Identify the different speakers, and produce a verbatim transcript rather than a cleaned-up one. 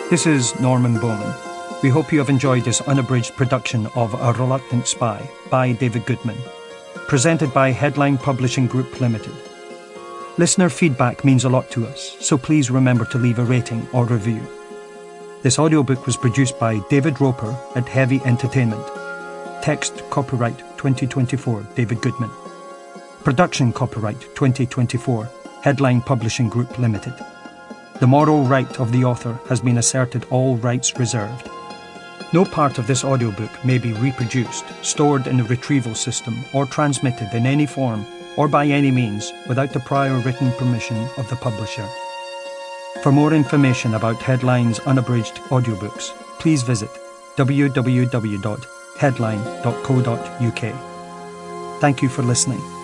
Speaker 1: This is Norman Bowman. We hope you have enjoyed this unabridged production of A Reluctant Spy by David Goodman, presented by Headline Publishing Group Limited. Listener feedback means a lot to us, so please remember to leave a rating or review. This audiobook was produced by David Roper at Heavy Entertainment. Text copyright twenty twenty-four David Goodman. Production copyright twenty twenty-four Headline Publishing Group Limited. The moral right of the author has been asserted, all rights reserved. No part of this audiobook may be reproduced, stored in a retrieval system, or transmitted in any form or by any means without the prior written permission of the publisher. For more information about Headline's unabridged audiobooks, please visit w w w dot headline dot co dot u k. Thank you for listening.